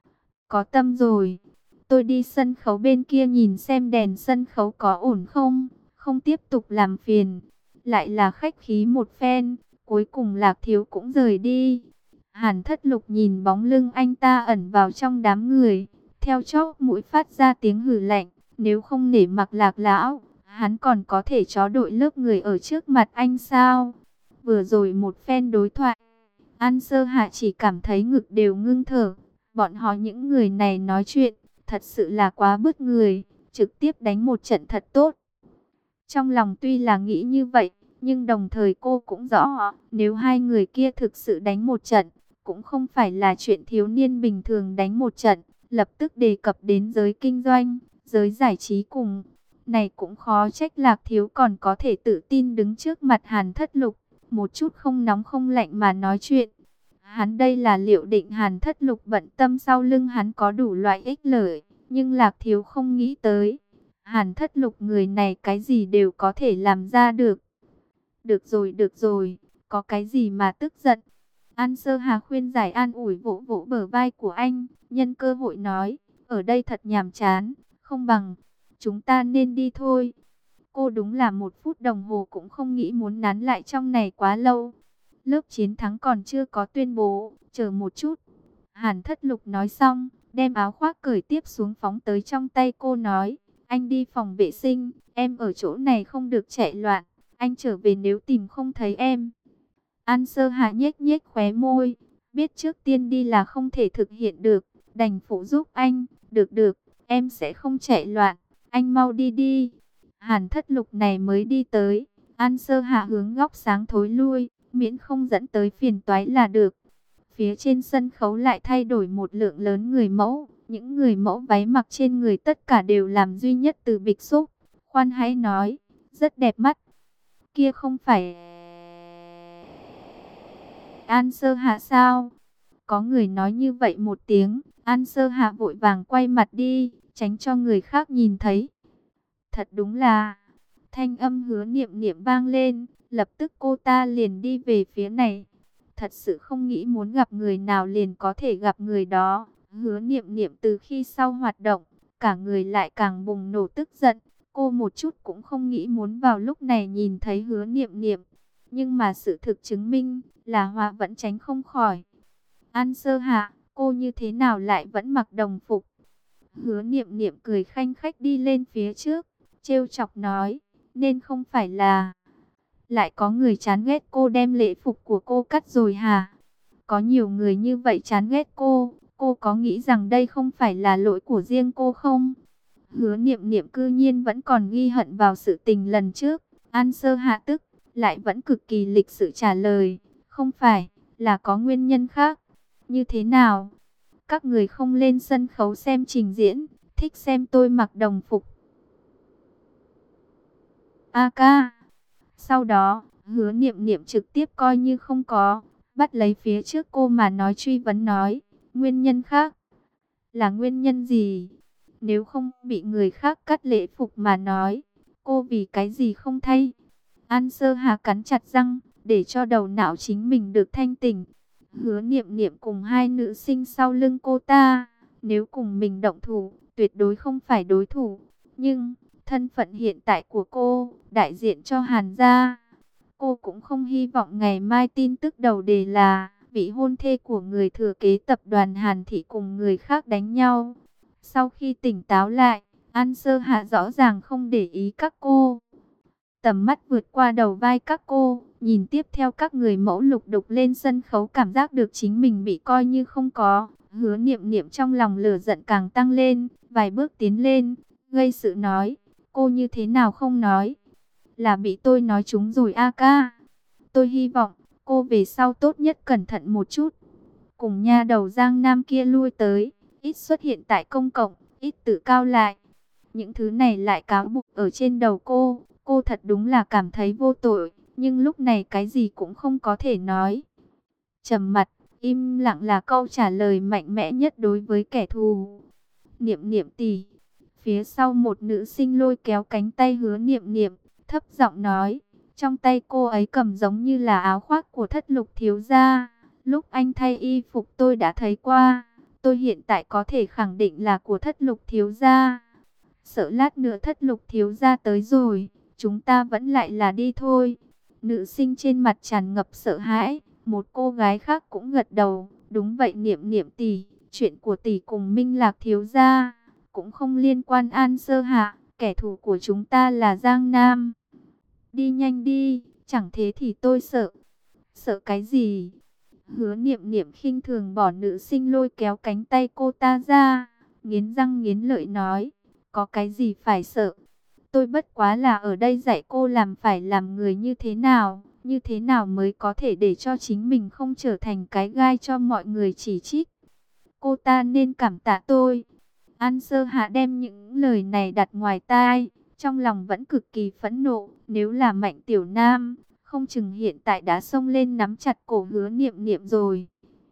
có tâm rồi. Tôi đi sân khấu bên kia nhìn xem đèn sân khấu có ổn không, không tiếp tục làm phiền. Lại là khách khí một phen, cuối cùng Lạc Thiếu cũng rời đi. Hàn Thất Lục nhìn bóng lưng anh ta ẩn vào trong đám người, theo chóp mũi phát ra tiếng hừ lạnh, nếu không nể mặc Lạc lão, hắn còn có thể chó đội lớp người ở trước mặt anh sao? Vừa rồi một phen đối thoại, An Sơ Hạ chỉ cảm thấy ngực đều ngưng thở. Bọn họ những người này nói chuyện, thật sự là quá bứt người, trực tiếp đánh một trận thật tốt. Trong lòng tuy là nghĩ như vậy, nhưng đồng thời cô cũng rõ, nếu hai người kia thực sự đánh một trận, cũng không phải là chuyện thiếu niên bình thường đánh một trận, lập tức đề cập đến giới kinh doanh, giới giải trí cùng. Này cũng khó trách Lạc Thiếu còn có thể tự tin đứng trước mặt Hàn Thất Lục, một chút không nóng không lạnh mà nói chuyện. Hắn đây là liệu định Hàn Thất Lục bận tâm sau lưng hắn có đủ loại ích lợi, nhưng Lạc Thiếu không nghĩ tới. Hàn Thất Lục người này cái gì đều có thể làm ra được. Được rồi, có cái gì mà tức giận. An Sơ Hà khuyên giải an ủi vỗ vỗ bờ vai của anh, nhân cơ hội nói, ở đây thật nhàm chán, không bằng, chúng ta nên đi thôi. Cô đúng là 1 phút đồng hồ cũng không nghĩ muốn nán lại trong này quá lâu. Lớp chiến thắng còn chưa có tuyên bố, chờ một chút. Hàn Thất Lục nói xong, đem áo khoác cởi tiếp xuống phóng tới trong tay cô nói, anh đi phòng vệ sinh, em ở chỗ này không được chạy loạn, anh trở về nếu tìm không thấy em. An Sơ Hà nhếch nhếch khóe môi, biết trước tiên đi là không thể thực hiện được, đành phụ giúp anh, được, em sẽ không chạy loạn, anh mau đi đi. Hàn Thất Lục này mới đi tới, An Sơ Hà hướng góc sáng thối lui, miễn không dẫn tới phiền toái là được. Phía trên sân khấu lại thay đổi một lượng lớn người mẫu, những người mẫu váy mặc trên người tất cả đều làm duy nhất từ bịch xúc. Khoan hãy nói, rất đẹp mắt. Kia không phải An Sơ Hạ sao? Có người nói như vậy một tiếng, An Sơ Hạ vội vàng quay mặt đi, tránh cho người khác nhìn thấy. Thật đúng là, thanh âm Hứa Niệm Niệm vang lên, lập tức cô ta liền đi về phía này. Thật sự không nghĩ muốn gặp người nào liền có thể gặp người đó. Hứa Niệm Niệm từ khi sau hoạt động, cả người lại càng bùng nổ tức giận. Cô một chút cũng không nghĩ muốn vào lúc này nhìn thấy Hứa Niệm Niệm. Nhưng mà sự thực chứng minh là Hoa vẫn tránh không khỏi. An Sơ Hạ, cô như thế nào lại vẫn mặc đồng phục? Hứa Niệm Niệm cười khanh khách đi lên phía trước, trêu chọc nói, nên không phải là lại có người chán ghét cô đem lễ phục của cô cắt rồi hả? Có nhiều người như vậy chán ghét cô có nghĩ rằng đây không phải là lỗi của riêng cô không? Hứa Niệm Niệm cư nhiên vẫn còn ghi hận vào sự tình lần trước. An Sơ Hạ tức, lại vẫn cực kỳ lịch sự trả lời, không phải, là có nguyên nhân khác. Như thế nào? Các người không lên sân khấu xem trình diễn, thích xem tôi mặc đồng phục. A ca. Sau đó, Hứa Niệm Niệm trực tiếp coi như không có, bắt lấy phía trước cô mà nói truy vấn nói, nguyên nhân khác. Là nguyên nhân gì? Nếu không bị người khác cắt lễ phục mà nói, cô vì cái gì không thay? An Sơ Hà cắn chặt răng, để cho đầu não chính mình được thanh tỉnh. Hứa Niệm Niệm cùng hai nữ sinh sau lưng cô ta, nếu cùng mình động thủ, tuyệt đối không phải đối thủ. Nhưng, thân phận hiện tại của cô, đại diện cho Hàn gia. Cô cũng không hy vọng ngày mai tin tức đầu đề là vị hôn thê của người thừa kế tập đoàn Hàn Thị cùng người khác đánh nhau. Sau khi tỉnh táo lại, An Sơ Hạ rõ ràng không để ý các cô. Tầm mắt vượt qua đầu vai các cô, nhìn tiếp theo các người mẫu lục đục lên sân khấu, cảm giác được chính mình bị coi như không có. Hứa Niệm Niệm trong lòng lửa giận càng tăng lên, vài bước tiến lên, gây sự nói, cô như thế nào không nói? Là bị tôi nói trúng rồi a ca. Tôi hy vọng cô về sau tốt nhất cẩn thận một chút. Cùng nha đầu Giang Nam kia lui tới, ít xuất hiện tại công cộng, ít tự cao lại. Những thứ này lại cáo buộc ở trên đầu cô. Cô thật đúng là cảm thấy vô tội, nhưng lúc này cái gì cũng không có thể nói. Trầm mặt, im lặng là câu trả lời mạnh mẽ nhất đối với kẻ thù. Niệm Niệm tỷ. Phía sau một nữ sinh lôi kéo cánh tay Hứa Niệm Niệm, thấp giọng nói, trong tay cô ấy cầm giống như là áo khoác của Thất Lục thiếu gia. Lúc anh thay y phục tôi đã thấy qua, tôi hiện tại có thể khẳng định là của Thất Lục thiếu gia. Sợ lát nữa Thất Lục thiếu gia tới rồi, chúng ta vẫn lại là đi thôi. Nữ sinh trên mặt tràn ngập sợ hãi, một cô gái khác cũng gật đầu, đúng vậy Niệm Niệm tỷ, chuyện của tỷ cùng Minh Lạc thiếu gia cũng không liên quan An Sơ Hạ, kẻ thù của chúng ta là Giang Nam. Đi nhanh đi, chẳng thế thì tôi sợ. Sợ cái gì? Hứa Niệm Niệm khinh thường bỏ nữ sinh lôi kéo cánh tay cô ta ra, nghiến răng nghiến lợi nói, có cái gì phải sợ? Tôi bất quá là ở đây dạy cô làm phải làm người như thế nào mới có thể để cho chính mình không trở thành cái gai cho mọi người chỉ trích. Cô ta nên cảm tạ tôi. An Sơ Hạ đem những lời này đặt ngoài tai, trong lòng vẫn cực kỳ phẫn nộ. Nếu là Mạnh Tiểu Nam, không chừng hiện tại đã xông lên nắm chặt cổ Hứa Niệm Niệm rồi.